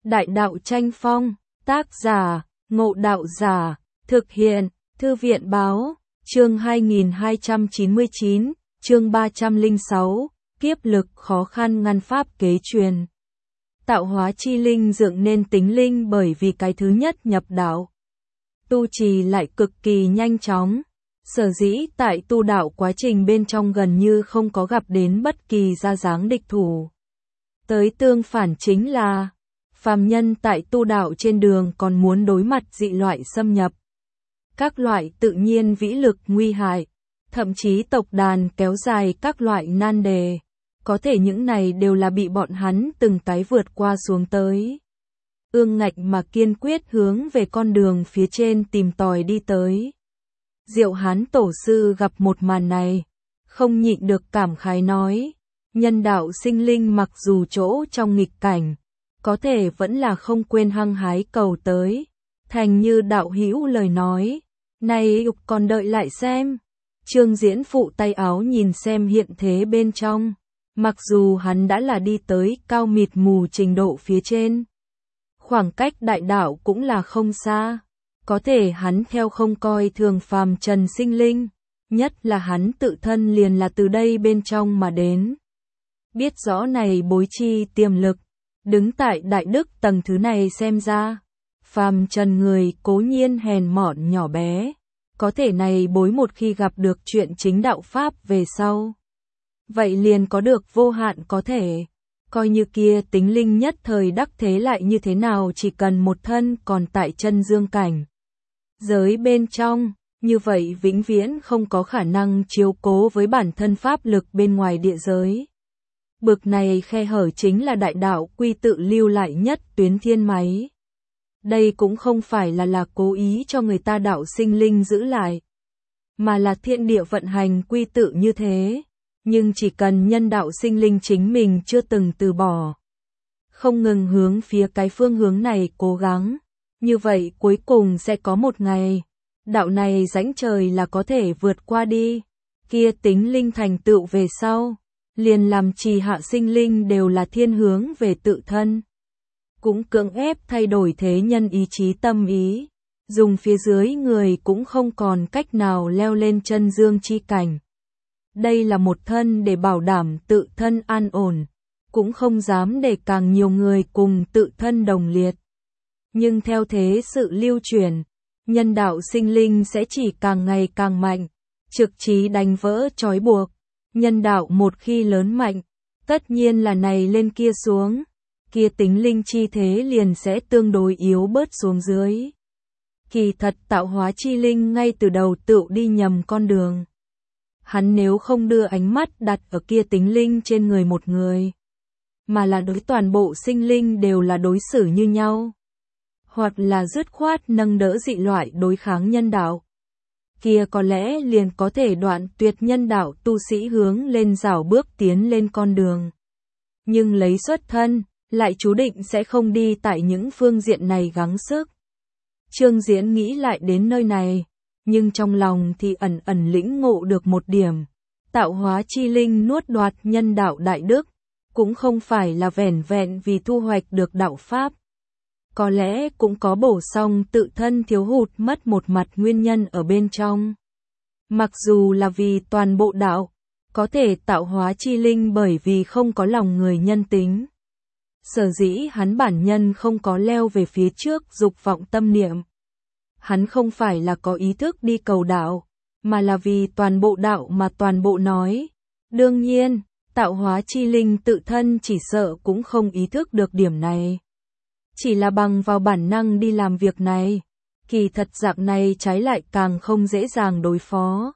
Đại đạo tranh phong, tác giả, Ngộ Đạo Giả, thực hiện, Thư viện báo, chương 2299, chương 306, kiếp lực khó khăn ngăn pháp kế truyền. Tạo hóa chi linh dựng nên tính linh bởi vì cái thứ nhất nhập đạo. Tu trì lại cực kỳ nhanh chóng. Sở dĩ tại tu đạo quá trình bên trong gần như không có gặp đến bất kỳ ra dáng địch thủ. Tới tương phản chính là, phàm nhân tại tu đạo trên đường còn muốn đối mặt dị loại xâm nhập. Các loại tự nhiên vĩ lực nguy hại, thậm chí tộc đàn kéo dài các loại nan đề. Có thể những này đều là bị bọn hắn từng cái vượt qua xuống tới. Ương ngạnh mà kiên quyết hướng về con đường phía trên tìm tòi đi tới. Diệu Hán Tổ Sư gặp một màn này, không nhịn được cảm khái nói, nhân đạo sinh linh mặc dù chỗ trong nghịch cảnh, có thể vẫn là không quên hăng hái cầu tới, thành như đạo hữu lời nói, này còn đợi lại xem. Trương Diễn phụ tay áo nhìn xem hiện thế bên trong, mặc dù hắn đã là đi tới cao mịt mù trình độ phía trên, khoảng cách đại đạo cũng là không xa. Có thể hắn theo không coi thường phàm trần sinh linh, nhất là hắn tự thân liền là từ đây bên trong mà đến. Biết rõ này bối chi tiềm lực, đứng tại đại đức tầng thứ này xem ra, phàm trần người cố nhiên hèn mọn nhỏ bé, có thể này bối một khi gặp được chuyện chính đạo pháp về sau. Vậy liền có được vô hạn có thể, coi như kia tính linh nhất thời đắc thế lại như thế nào chỉ cần một thân còn tại chân dương cảnh. Giới bên trong, như vậy vĩnh viễn không có khả năng chiếu cố với bản thân pháp lực bên ngoài địa giới. Bực này khe hở chính là đại đạo quy tự lưu lại nhất tuyến thiên máy. Đây cũng không phải là cố ý cho người ta đạo sinh linh giữ lại, mà là thiên địa vận hành quy tự như thế. Nhưng chỉ cần nhân đạo sinh linh chính mình chưa từng từ bỏ, không ngừng hướng phía cái phương hướng này cố gắng, như vậy cuối cùng sẽ có một ngày, đạo này rãnh trời là có thể vượt qua đi, kia tính linh thành tựu về sau, liền làm trì hạ sinh linh đều là thiên hướng về tự thân. Cũng cưỡng ép thay đổi thế nhân ý chí tâm ý, dùng phía dưới người cũng không còn cách nào leo lên chân dương chi cảnh. Đây là một thân để bảo đảm tự thân an ổn, cũng không dám để càng nhiều người cùng tự thân đồng liệt. Nhưng theo thế sự lưu truyền, nhân đạo sinh linh sẽ chỉ càng ngày càng mạnh, trực chí đánh vỡ trói buộc. Nhân đạo một khi lớn mạnh, tất nhiên là này lên kia xuống, kia tính linh chi thế liền sẽ tương đối yếu bớt xuống dưới. Kỳ thật tạo hóa chi linh ngay từ đầu tự đi nhầm con đường. Hắn nếu không đưa ánh mắt đặt ở kia tính linh trên người một người, mà là đối toàn bộ sinh linh đều là đối xử như nhau, hoặc là dứt khoát nâng đỡ dị loại đối kháng nhân đạo, kia có lẽ liền có thể đoạn tuyệt nhân đạo tu sĩ hướng lên rảo bước tiến lên con đường. Nhưng lấy xuất thân, lại chú định sẽ không đi tại những phương diện này gắng sức. Trương Diễn nghĩ lại đến nơi này, nhưng trong lòng thì ẩn ẩn lĩnh ngộ được một điểm. Tạo hóa chi linh nuốt đoạt nhân đạo đại đức, cũng không phải là vẻn vẹn vì thu hoạch được đạo pháp. Có lẽ cũng có bổ sung tự thân thiếu hụt mất một mặt nguyên nhân ở bên trong. Mặc dù là vì toàn bộ đạo, có thể tạo hóa chi linh bởi vì không có lòng người nhân tính. Sở dĩ hắn bản nhân không có leo về phía trước dục vọng tâm niệm. Hắn không phải là có ý thức đi cầu đạo, mà là vì toàn bộ đạo mà toàn bộ nói. Đương nhiên, tạo hóa chi linh tự thân chỉ sợ cũng không ý thức được điểm này. Chỉ là bằng vào bản năng đi làm việc này, kỳ thật dạng này trái lại càng không dễ dàng đối phó.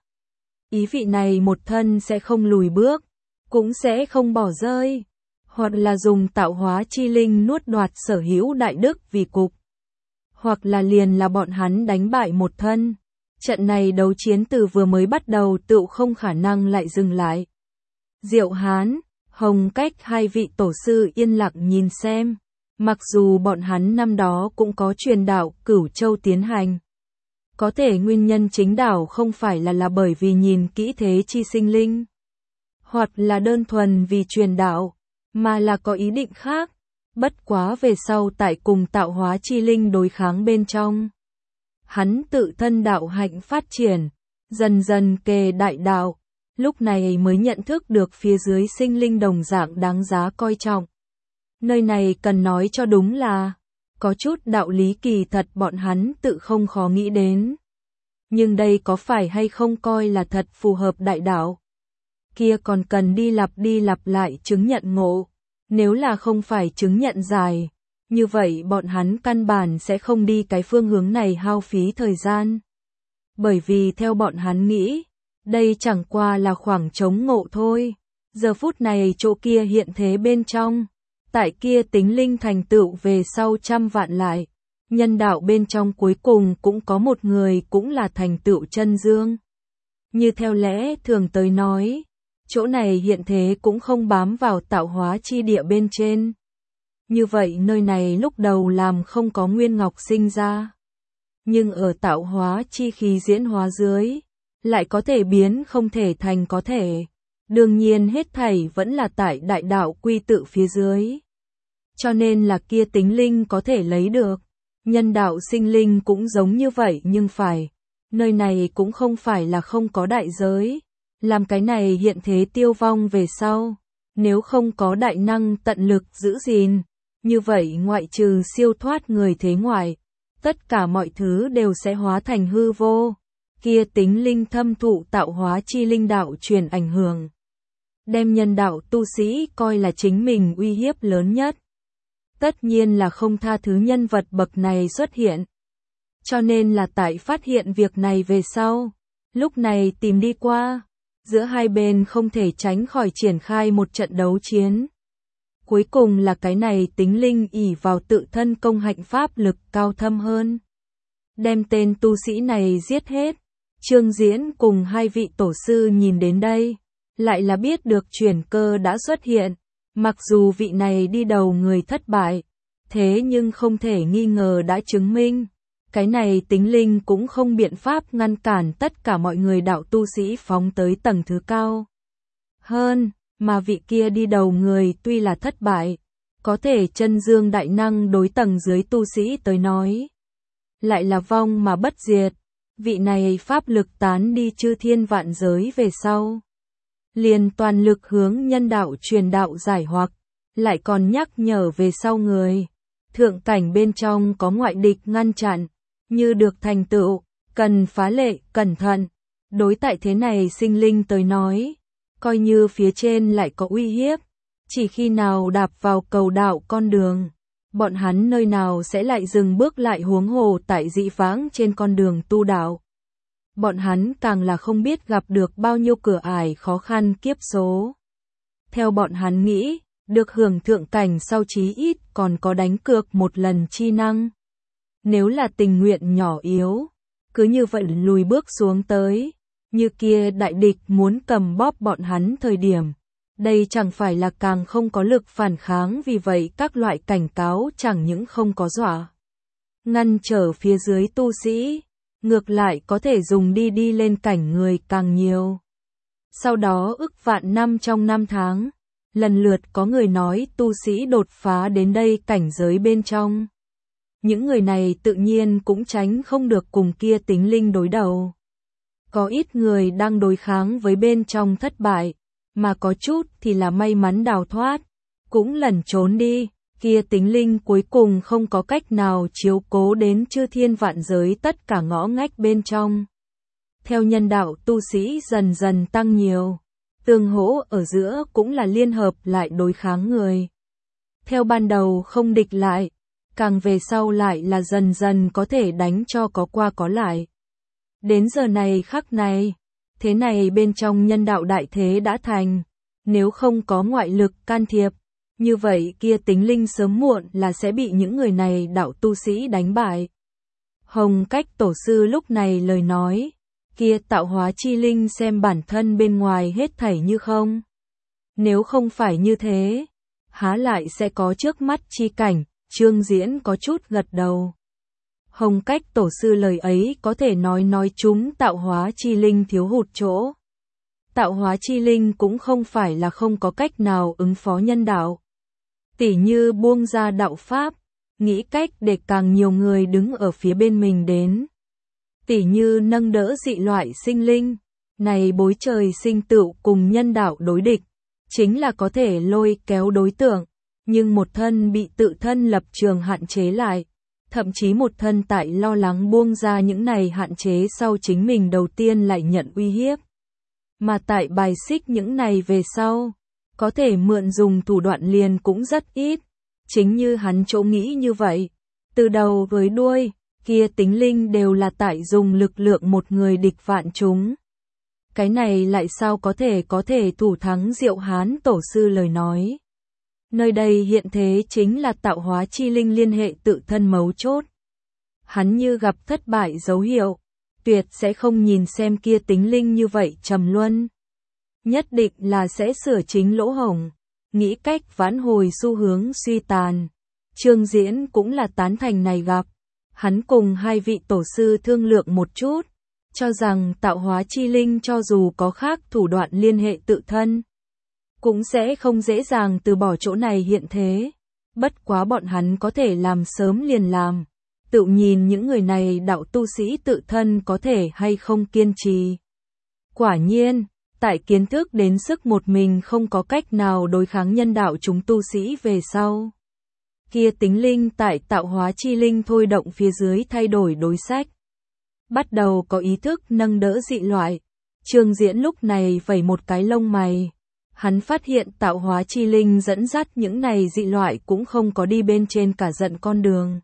Ý vị này một thân sẽ không lùi bước, cũng sẽ không bỏ rơi, hoặc là dùng tạo hóa chi linh nuốt đoạt sở hữu đại đức vì cục, hoặc là liền là bọn hắn đánh bại một thân. Trận này đấu chiến từ vừa mới bắt đầu tựu không khả năng lại dừng lại. Diệu Hán, Hồng Cách hai vị tổ sư yên lặng nhìn xem. Mặc dù bọn hắn năm đó cũng có truyền đạo Cửu Châu tiến hành. Có thể nguyên nhân chính đạo không phải là bởi vì nhìn kỹ thế chi sinh linh, hoặc là đơn thuần vì truyền đạo, mà là có ý định khác. Bất quá về sau tại cùng tạo hóa chi linh đối kháng bên trong, hắn tự thân đạo hạnh phát triển, dần dần kề đại đạo, lúc này mới nhận thức được phía dưới sinh linh đồng dạng đáng giá coi trọng. Nơi này cần nói cho đúng là, có chút đạo lý kỳ thật bọn hắn tự không khó nghĩ đến. Nhưng đây có phải hay không coi là thật phù hợp đại đạo? Kia còn cần đi lặp lại chứng nhận ngộ. Nếu là không phải chứng nhận dài, như vậy bọn hắn căn bản sẽ không đi cái phương hướng này hao phí thời gian. Bởi vì theo bọn hắn nghĩ, đây chẳng qua là khoảng trống ngộ thôi. Giờ phút này chỗ kia hiện thế bên trong, tại kia tính linh thành tựu về sau trăm vạn lại, nhân đạo bên trong cuối cùng cũng có một người cũng là thành tựu chân dương. Như theo lẽ thường tới nói, chỗ này hiện thế cũng không bám vào tạo hóa chi địa bên trên. Như vậy nơi này lúc đầu làm không có nguyên ngọc sinh ra. Nhưng ở tạo hóa chi khí diễn hóa dưới, lại có thể biến không thể thành có thể. Đương nhiên hết thảy vẫn là tại đại đạo quy tự phía dưới. Cho nên là kia tính linh có thể lấy được. Nhân đạo sinh linh cũng giống như vậy nhưng phải. Nơi này cũng không phải là không có đại giới. Làm cái này hiện thế tiêu vong về sau. Nếu không có đại năng tận lực giữ gìn. Như vậy ngoại trừ siêu thoát người thế ngoại. Tất cả mọi thứ đều sẽ hóa thành hư vô. Kia tính linh thâm thụ tạo hóa chi linh đạo truyền ảnh hưởng. Đem nhân đạo tu sĩ coi là chính mình uy hiếp lớn nhất. Tất nhiên là không tha thứ nhân vật bậc này xuất hiện. Cho nên là tại phát hiện việc này về sau. Lúc này tìm đi qua. Giữa hai bên không thể tránh khỏi triển khai một trận đấu chiến. Cuối cùng là cái này tính linh ỷ vào tự thân công hạnh pháp lực cao thâm hơn. Đem tên tu sĩ này giết hết. Trương Diễn cùng hai vị tổ sư nhìn đến đây. Lại là biết được chuyển cơ đã xuất hiện. Mặc dù vị này đi đầu người thất bại. Thế nhưng không thể nghi ngờ đã chứng minh. Cái này tính linh cũng không biện pháp ngăn cản tất cả mọi người đạo tu sĩ phóng tới tầng thứ cao. Hơn, mà vị kia đi đầu người tuy là thất bại. Có thể chân dương đại năng đối tầng dưới tu sĩ tới nói. Lại là vong mà bất diệt. Vị này pháp lực tán đi chư thiên vạn giới về sau. Liền toàn lực hướng nhân đạo truyền đạo giải hoặc. Lại còn nhắc nhở về sau người. Thượng cảnh bên trong có ngoại địch ngăn chặn. Như được thành tựu, cần phá lệ, cẩn thận. Đối tại thế này sinh linh tới nói. Coi như phía trên lại có uy hiếp. Chỉ khi nào đạp vào cầu đạo con đường. Bọn hắn nơi nào sẽ lại dừng bước lại huống hồ tại dị vãng trên con đường tu đạo. Bọn hắn càng là không biết gặp được bao nhiêu cửa ải khó khăn kiếp số. Theo bọn hắn nghĩ, được hưởng thượng cảnh sau chí ít còn có đánh cược một lần chi năng. Nếu là tình nguyện nhỏ yếu, cứ như vậy lùi bước xuống tới, như kia đại địch muốn cầm bóp bọn hắn thời điểm. Đây chẳng phải là càng không có lực phản kháng vì vậy các loại cảnh cáo chẳng những không có dọa. Ngăn trở phía dưới tu sĩ, ngược lại có thể dùng đi lên cảnh người càng nhiều. Sau đó ức vạn năm trong 5 tháng, lần lượt có người nói tu sĩ đột phá đến đây cảnh giới bên trong. Những người này tự nhiên cũng tránh không được cùng kia tính linh đối đầu. Có ít người đang đối kháng với bên trong thất bại, mà có chút thì là may mắn đào thoát, cũng lẩn trốn đi. Kia tính linh cuối cùng không có cách nào chiếu cố đến chư thiên vạn giới tất cả ngõ ngách bên trong. Theo nhân đạo tu sĩ dần dần tăng nhiều, tương hỗ ở giữa cũng là liên hợp lại đối kháng người. Theo ban đầu không địch lại, càng về sau lại là dần dần có thể đánh cho có qua có lại. Đến giờ này khắc này, thế này bên trong nhân đạo đại thế đã thành, nếu không có ngoại lực can thiệp, như vậy kia tính linh sớm muộn là sẽ bị những người này đạo tu sĩ đánh bại. Hồng Cách tổ sư lúc này lời nói, kia tạo hóa chi linh xem bản thân bên ngoài hết thảy như không. Nếu không phải như thế, há lại sẽ có trước mắt chi cảnh. Trương Diễn có chút gật đầu. Hồng Cách tổ sư lời ấy có thể nói chúng tạo hóa chi linh thiếu hụt chỗ. Tạo hóa chi linh cũng không phải là không có cách nào ứng phó nhân đạo. Tỉ như buông ra đạo pháp, nghĩ cách để càng nhiều người đứng ở phía bên mình đến. Tỉ như nâng đỡ dị loại sinh linh, này bối trời sinh tựu cùng nhân đạo đối địch, chính là có thể lôi kéo đối tượng, nhưng một thân bị tự thân lập trường hạn chế lại, thậm chí một thân tại lo lắng buông ra những này hạn chế sau chính mình đầu tiên lại nhận uy hiếp. Mà tại bài xích những này về sau, có thể mượn dùng thủ đoạn liền cũng rất ít, chính như hắn chỗ nghĩ như vậy, từ đầu với đuôi, kia tính linh đều là tại dùng lực lượng một người địch vạn chúng. Cái này lại sao có thể thủ thắng Diệu Hán Tổ sư lời nói. Nơi đây hiện thế chính là tạo hóa chi linh liên hệ tự thân mấu chốt. Hắn như gặp thất bại dấu hiệu, tuyệt sẽ không nhìn xem kia tính linh như vậy trầm luân. Nhất định là sẽ sửa chính lỗ hổng, nghĩ cách vãn hồi xu hướng suy tàn. Trương Diễn cũng là tán thành này gặp. Hắn cùng hai vị tổ sư thương lượng một chút, cho rằng tạo hóa chi linh cho dù có khác thủ đoạn liên hệ tự thân, cũng sẽ không dễ dàng từ bỏ chỗ này hiện thế. Bất quá bọn hắn có thể làm sớm liền làm, tự nhìn những người này đạo tu sĩ tự thân có thể hay không kiên trì. Quả nhiên, tại kiến thức đến sức một mình không có cách nào đối kháng nhân đạo chúng tu sĩ về sau. Kia tính linh tại tạo hóa chi linh thôi động phía dưới thay đổi đối sách. Bắt đầu có ý thức nâng đỡ dị loại. Trương Diễn lúc này vẩy một cái lông mày. Hắn phát hiện tạo hóa chi linh dẫn dắt những này dị loại cũng không có đi bên trên cả giận con đường,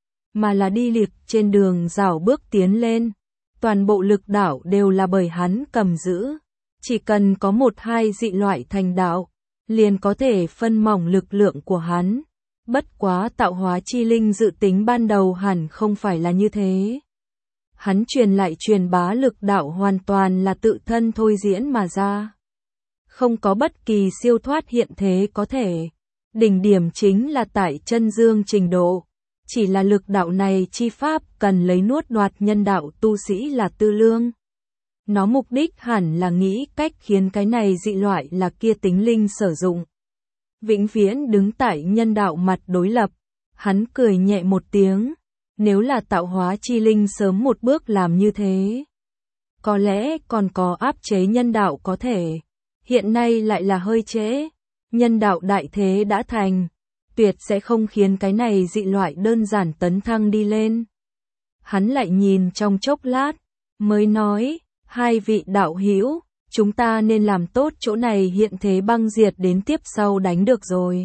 mà là đi liệt trên đường rảo bước tiến lên. Toàn bộ lực đạo đều là bởi hắn cầm giữ. Chỉ cần có một hai dị loại thành đạo, liền có thể phân mỏng lực lượng của hắn. Bất quá tạo hóa chi linh dự tính ban đầu hẳn không phải là như thế. Hắn truyền bá lực đạo hoàn toàn là tự thân thôi diễn mà ra. Không có bất kỳ siêu thoát hiện thế có thể. Đỉnh điểm chính là tại chân dương trình độ. Chỉ là lực đạo này chi pháp cần lấy nuốt đoạt nhân đạo tu sĩ là tư lương. Nó mục đích hẳn là nghĩ cách khiến cái này dị loại là kia tính linh sử dụng. Vĩnh viễn đứng tại nhân đạo mặt đối lập. Hắn cười nhẹ một tiếng. Nếu là tạo hóa chi linh sớm một bước làm như thế, có lẽ còn có áp chế nhân đạo có thể. Hiện nay lại là hơi trễ. Nhân đạo đại thế đã thành, tuyệt sẽ không khiến cái này dị loại đơn giản tấn thăng đi lên. Hắn lại nhìn trong chốc lát, mới nói, hai vị đạo hữu, chúng ta nên làm tốt chỗ này hiện thế băng diệt đến tiếp sau đánh được rồi.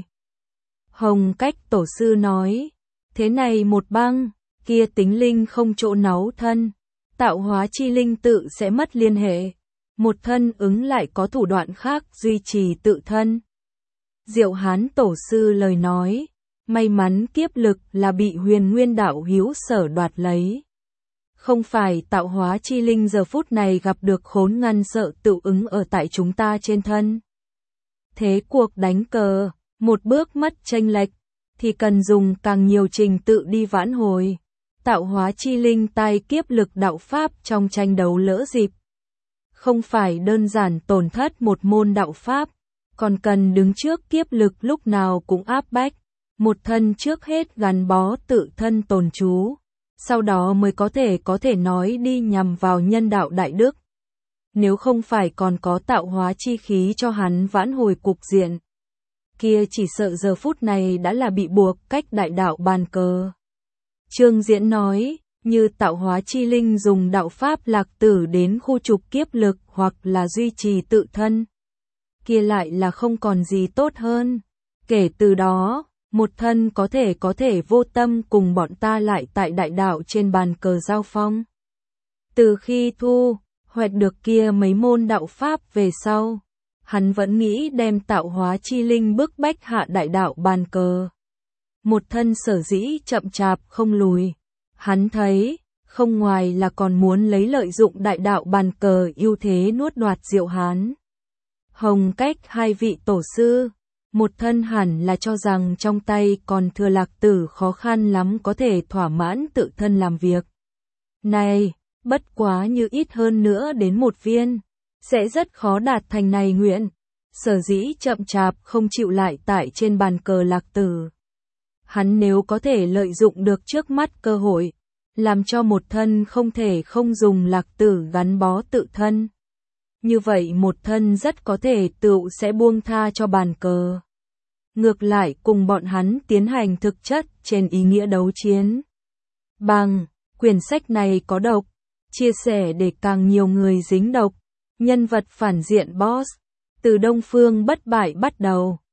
Hồng Cách tổ sư nói, thế này một băng, kia tính linh không chỗ náu thân, tạo hóa chi linh tự sẽ mất liên hệ. Một thân ứng lại có thủ đoạn khác duy trì tự thân. Diệu Hán tổ sư lời nói, may mắn kiếp lực là bị Huyền Nguyên đạo hữu sở đoạt lấy. Không phải tạo hóa chi linh giờ phút này gặp được khốn ngăn sợ tự ứng ở tại chúng ta trên thân. Thế cuộc đánh cờ, một bước mất chênh lệch, thì cần dùng càng nhiều trình tự đi vãn hồi. Tạo hóa chi linh tai kiếp lực đạo pháp trong tranh đấu lỡ dịp. Không phải đơn giản tổn thất một môn đạo pháp, còn cần đứng trước kiếp lực lúc nào cũng áp bách. Một thân trước hết gắn bó tự thân tồn trú, sau đó mới có thể nói đi nhằm vào nhân đạo đại đức. Nếu không phải còn có tạo hóa chi khí cho hắn vãn hồi cục diện, kia chỉ sợ giờ phút này đã là bị buộc cách đại đạo bàn cờ. Trương Diễn nói, như tạo hóa chi linh dùng đạo pháp lạc tử đến khu trục kiếp lực hoặc là duy trì tự thân, kia lại là không còn gì tốt hơn. Kể từ đó, một thân có thể vô tâm cùng bọn ta lại tại đại đạo trên bàn cờ giao phong. Từ khi thu hoạch được kia mấy môn đạo pháp về sau, hắn vẫn nghĩ đem tạo hóa chi linh bức bách hạ đại đạo bàn cờ. Một thân sở dĩ chậm chạp không lùi, hắn thấy, không ngoài là còn muốn lấy lợi dụng đại đạo bàn cờ ưu thế nuốt đoạt Diệu Hán. Hồng Cách hai vị tổ sư, một thân hẳn là cho rằng trong tay còn thừa lạc tử khó khăn lắm có thể thỏa mãn tự thân làm việc. Này, bất quá như ít hơn nữa đến một viên, sẽ rất khó đạt thành này nguyện. sở dĩ chậm chạp không chịu lại tại trên bàn cờ Lạc Tử. Hắn nếu có thể lợi dụng được trước mắt cơ hội, làm cho một thân không thể không dùng Lạc Tử gắn bó tự thân. Như vậy một thân rất có thể tựu sẽ buông tha cho bàn cờ. Ngược lại cùng bọn hắn tiến hành thực chất trên ý nghĩa đấu chiến. Bằng, quyển sách này có độc, chia sẻ để càng nhiều người dính độc. Nhân vật phản diện boss, từ Đông Phương bất bại bắt đầu.